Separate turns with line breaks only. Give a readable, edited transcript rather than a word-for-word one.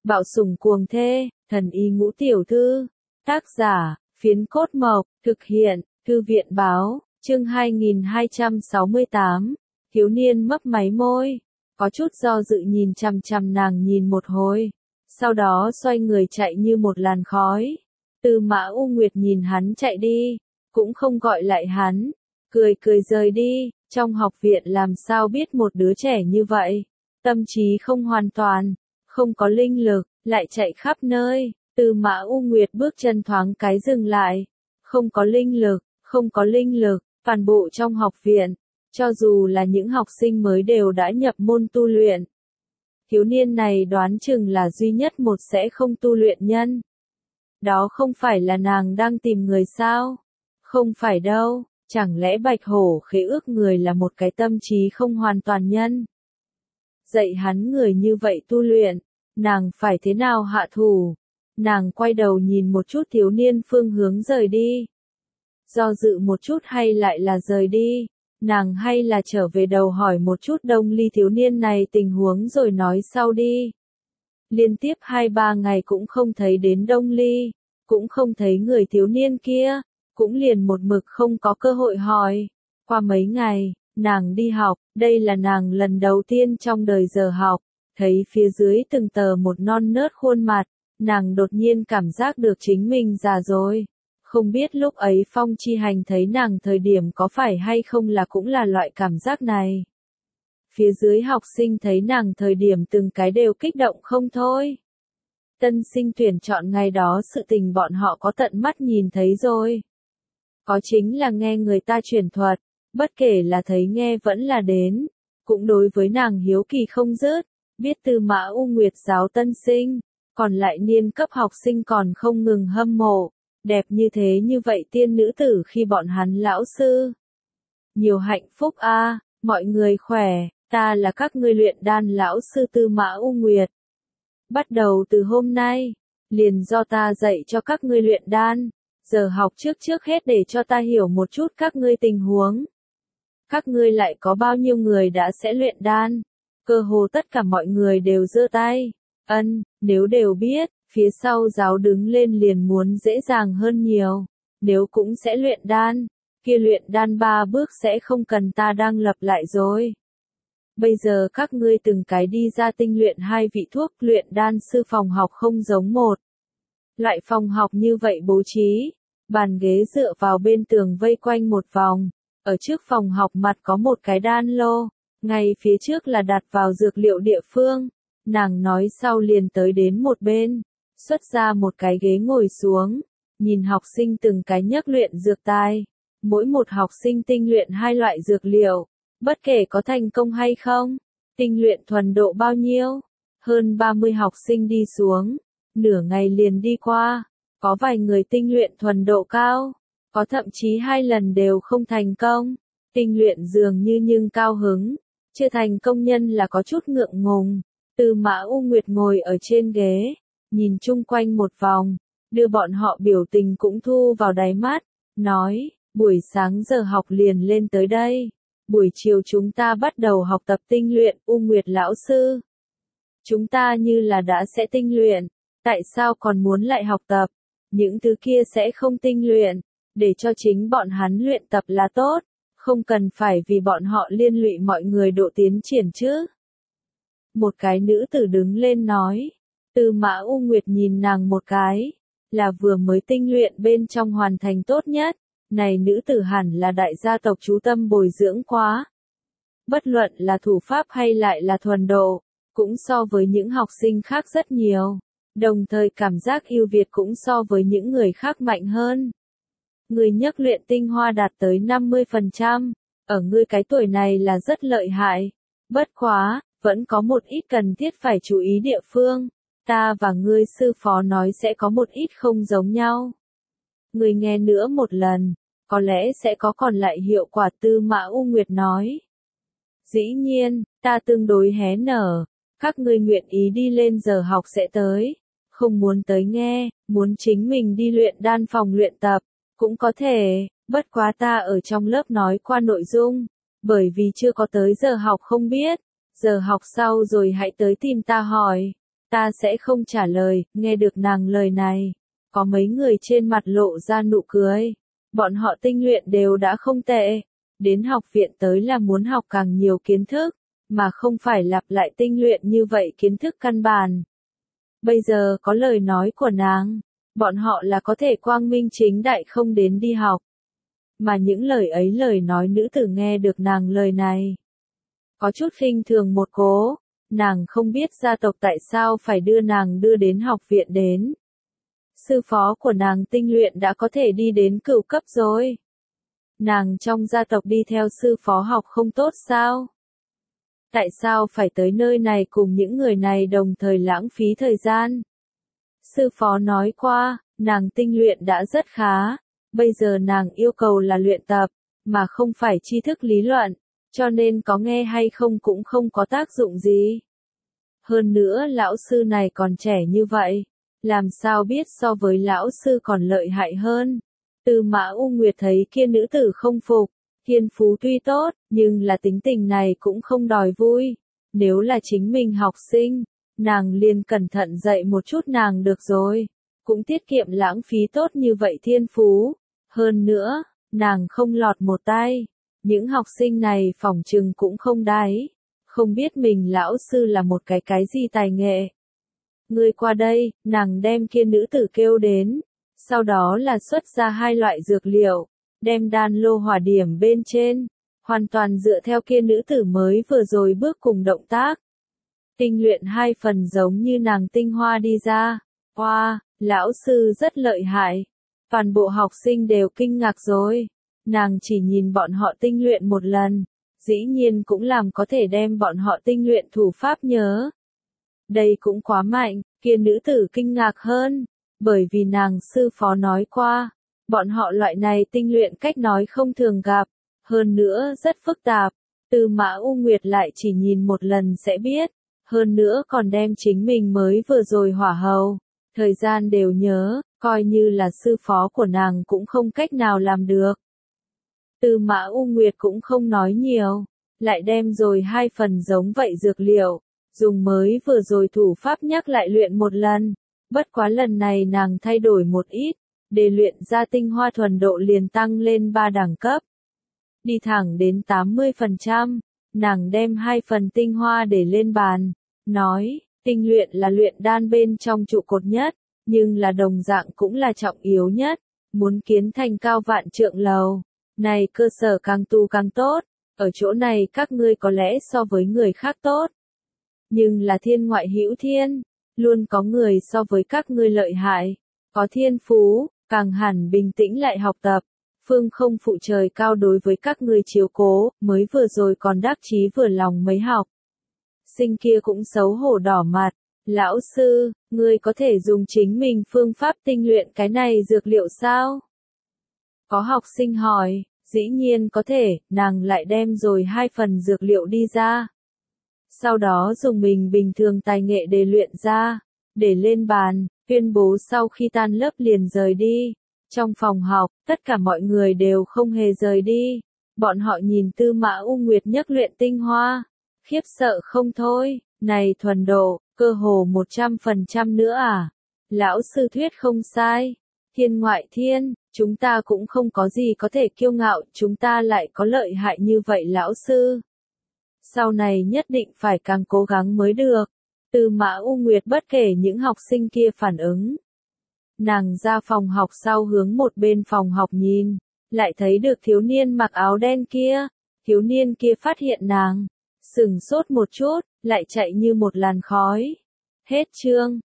Bạo sủng cuồng thê, thần y ngũ tiểu thư. Tác giả, Phiến Cốt Mộc, thực hiện, Thư viện báo, chương 2268. Thiếu niên mấp máy môi, có chút do dự nhìn chằm chằm nàng nhìn một hồi, sau đó xoay người chạy như một làn khói. Tư Mã U Nguyệt nhìn hắn chạy đi, cũng không gọi lại hắn, cười cười rời đi. Trong học viện làm sao biết một đứa trẻ như vậy, tâm trí không hoàn toàn, không có linh lực, lại chạy khắp nơi. Tư Mã U Nguyệt bước chân thoáng cái dừng lại, không có linh lực, không có linh lực, toàn bộ trong học viện, cho dù là những học sinh mới đều đã nhập môn tu luyện. Thiếu niên này đoán chừng là duy nhất một sẽ không tu luyện nhân. Đó không phải là nàng đang tìm người sao? Không phải đâu, chẳng lẽ Bạch Hổ khế ước người là một cái tâm trí không hoàn toàn nhân? Dạy hắn người như vậy tu luyện, nàng phải thế nào hạ thủ? Nàng quay đầu nhìn một chút thiếu niên phương hướng rời đi. Do dự một chút hay lại là rời đi, nàng hay là trở về đầu hỏi một chút Đông Ly thiếu niên này tình huống rồi nói sau đi. Liên tiếp 2-3 ngày cũng không thấy đến Đông Ly, cũng không thấy người thiếu niên kia, cũng liền một mực không có cơ hội hỏi. Qua mấy ngày, nàng đi học, đây là nàng lần đầu tiên trong đời giờ học, thấy phía dưới từng tờ một non nớt khuôn mặt, nàng đột nhiên cảm giác được chính mình già rồi. Không biết lúc ấy Phong Chi Hành thấy nàng thời điểm có phải hay không là cũng là loại cảm giác này. Phía dưới học sinh thấy nàng thời điểm từng cái đều kích động không thôi. Tân sinh tuyển chọn ngày đó sự tình bọn họ có tận mắt nhìn thấy rồi. Có chính là nghe người ta truyền thuật, bất kể là thấy nghe vẫn là đến, cũng đối với nàng hiếu kỳ không dứt, biết Tư Mã U Nguyệt giáo tân sinh, còn lại niên cấp học sinh còn không ngừng hâm mộ, đẹp như thế như vậy tiên nữ tử khi bọn hắn lão sư. Nhiều hạnh phúc a, mọi người khỏe, ta là các ngươi luyện đan lão sư Tư Mã U Nguyệt. Bắt đầu từ hôm nay, liền do ta dạy cho các ngươi luyện đan, giờ học trước hết để cho ta hiểu một chút các ngươi tình huống. Các ngươi lại có bao nhiêu người đã sẽ luyện đan? Cơ hồ tất cả mọi người đều giơ tay. Nếu đều biết, phía sau giáo đứng lên liền muốn dễ dàng hơn nhiều. Nếu cũng sẽ luyện đan, kia luyện đan 3 bước sẽ không cần ta đang lặp lại rồi. Bây giờ các ngươi từng cái đi ra tinh luyện 2 vị thuốc luyện đan sư phòng học không giống một. Loại phòng học như vậy bố trí, bàn ghế dựa vào bên tường vây quanh một vòng, ở trước phòng học mặt có một cái đan lô, ngay phía trước là đặt vào dược liệu địa phương. Nàng nói sau liền tới đến một bên, xuất ra một cái ghế ngồi xuống, nhìn học sinh từng cái nhấc luyện dược tài. Mỗi một học sinh tinh luyện 2 loại dược liệu, bất kể có thành công hay không, tinh luyện thuần độ bao nhiêu. Hơn 30 học sinh đi xuống, nửa ngày liền đi qua, có vài người tinh luyện thuần độ cao, có thậm chí 2 lần đều không thành công. Tinh luyện dường như nhưng cao hứng, chưa thành công nhân là có chút ngượng ngùng. Tư Mã U Nguyệt ngồi ở trên ghế, nhìn chung quanh một vòng, đưa bọn họ biểu tình cũng thu vào đáy mắt, nói, buổi sáng giờ học liền lên tới đây, buổi chiều chúng ta bắt đầu học tập tinh luyện. U Nguyệt lão sư, chúng ta như là đã sẽ tinh luyện, tại sao còn muốn lại học tập? Những thứ kia sẽ không tinh luyện, để cho chính bọn hắn luyện tập là tốt, không cần phải vì bọn họ liên lụy mọi người độ tiến triển chứ. Một cái nữ tử đứng lên nói, Tư Mã U Nguyệt nhìn nàng một cái, là vừa mới tinh luyện bên trong hoàn thành tốt nhất, này nữ tử hẳn là đại gia tộc chú tâm bồi dưỡng quá. Bất luận là thủ pháp hay lại là thuần độ, cũng so với những học sinh khác rất nhiều, đồng thời cảm giác ưu việt cũng so với những người khác mạnh hơn. Người nhấc luyện tinh hoa đạt tới 50%, ở ngươi cái tuổi này là rất lợi hại, bất quá, vẫn có một ít cần thiết phải chú ý địa phương, ta và ngươi sư phó nói sẽ có một ít không giống nhau. Ngươi nghe nữa một lần, có lẽ sẽ có còn lại hiệu quả. Tư Mã U Nguyệt nói. Dĩ nhiên, ta tương đối hé nở, các ngươi nguyện ý đi lên giờ học sẽ tới, không muốn tới nghe, muốn chính mình đi luyện đan phòng luyện tập, cũng có thể, bất quá ta ở trong lớp nói qua nội dung, bởi vì chưa có tới giờ học không biết. Giờ học sau rồi hãy tới tìm ta hỏi, Ta sẽ không trả lời. Nghe được nàng lời này, có mấy người trên mặt lộ ra nụ cười. Bọn họ tinh luyện đều đã không tệ. Đến học viện tới là muốn học càng nhiều kiến thức, mà không phải lặp lại tinh luyện như vậy kiến thức căn bản. Bây giờ có lời nói của nàng, bọn họ là có thể quang minh chính đại không đến đi học. Mà những lời ấy lời nói nữ tử nghe được nàng lời này, có chút khinh thường một cố, nàng không biết gia tộc tại sao phải đưa nàng đưa đến học viện đến. Sư phó của nàng tinh luyện đã có thể đi đến cửu cấp rồi. Nàng trong gia tộc đi theo sư phó học không tốt sao? Tại sao phải tới nơi này cùng những người này đồng thời lãng phí thời gian? Sư phó nói qua, nàng tinh luyện đã rất khá, bây giờ nàng yêu cầu là luyện tập, mà không phải tri thức lý luận, cho nên có nghe hay không cũng không có tác dụng gì. Hơn nữa lão sư này còn trẻ như vậy, làm sao biết so với lão sư còn lợi hại hơn. Tư Mã U Nguyệt thấy kia nữ tử không phục, thiên phú tuy tốt, nhưng là tính tình này cũng không đòi vui. Nếu là chính mình học sinh, nàng liền cẩn thận dạy một chút nàng được rồi, cũng tiết kiệm lãng phí tốt như vậy thiên phú. Hơn nữa, nàng không lọt một tay, những học sinh này phỏng chừng cũng không đáy, không biết mình lão sư là một cái gì tài nghệ. Ngươi qua đây, nàng đem kia nữ tử kêu đến, sau đó là xuất ra hai loại dược liệu, đem đan lô hỏa điểm bên trên, hoàn toàn dựa theo kia nữ tử mới vừa rồi bước cùng động tác. Tinh luyện 2 phần giống như nàng tinh hoa đi ra. Wow, lão sư rất lợi hại. Toàn bộ học sinh đều kinh ngạc rồi. Nàng chỉ nhìn bọn họ tinh luyện một lần, dĩ nhiên cũng làm có thể đem bọn họ tinh luyện thủ pháp nhớ. Đây cũng quá mạnh, kia nữ tử kinh ngạc hơn, bởi vì nàng sư phó nói qua, bọn họ loại này tinh luyện cách nói không thường gặp, hơn nữa rất phức tạp. Tư Mã U Nguyệt lại chỉ nhìn một lần sẽ biết, hơn nữa còn đem chính mình mới vừa rồi hỏa hầu, thời gian đều nhớ, coi như là sư phó của nàng cũng không cách nào làm được. Tư Mã U Nguyệt cũng không nói nhiều, lại đem rồi 2 phần giống vậy dược liệu, dùng mới vừa rồi thủ pháp nhắc lại luyện một lần, bất quá lần này nàng thay đổi một ít, để luyện ra tinh hoa thuần độ liền tăng lên 3 đẳng cấp. Đi thẳng đến 80%, nàng đem 2 phần tinh hoa để lên bàn, nói, tinh luyện là luyện đan bên trong trụ cột nhất, nhưng là đồng dạng cũng là trọng yếu nhất, muốn kiến thành cao vạn trượng lầu. Này cơ sở càng tu càng tốt, ở chỗ này các ngươi có lẽ so với người khác tốt. Nhưng là thiên ngoại hữu thiên, luôn có người so với các ngươi lợi hại, có thiên phú, càng hẳn bình tĩnh lại học tập. Phương không phụ trời cao đối với các ngươi chiếu cố, mới vừa rồi còn đắc chí vừa lòng mới học. Sinh kia cũng xấu hổ đỏ mặt, lão sư, ngươi có thể dùng chính mình phương pháp tinh luyện cái này dược liệu sao? Có học sinh hỏi, dĩ nhiên có thể, nàng lại đem rồi 2 phần dược liệu đi ra. Sau đó dùng mình bình thường tài nghệ để luyện ra, để lên bàn, tuyên bố sau khi tan lớp liền rời đi. Trong phòng học, tất cả mọi người đều không hề rời đi. Bọn họ nhìn Tư Mã U Nguyệt nhất luyện tinh hoa, khiếp sợ không thôi, này thuần độ, cơ hồ 100% nữa à? Lão sư thuyết không sai. Thiên ngoại thiên, chúng ta cũng không có gì có thể kiêu ngạo, chúng ta lại có lợi hại như vậy lão sư. Sau này nhất định phải càng cố gắng mới được. Tư Mã U Nguyệt bất kể những học sinh kia phản ứng. Nàng ra phòng học sau hướng một bên phòng học nhìn, lại thấy được thiếu niên mặc áo đen kia. Thiếu niên kia phát hiện nàng, sửng sốt một chút, lại chạy như một làn khói. Hết chương.